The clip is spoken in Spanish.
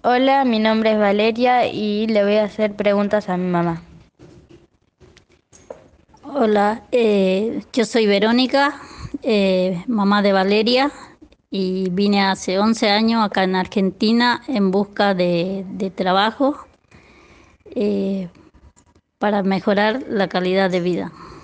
Hola, mi nombre es Valeria y le voy a hacer preguntas a mi mamá. Hola, yo soy Verónica, mamá de Valeria, y vine hace 11 años acá en Argentina en busca de trabajo eh, para mejorar la calidad de vida.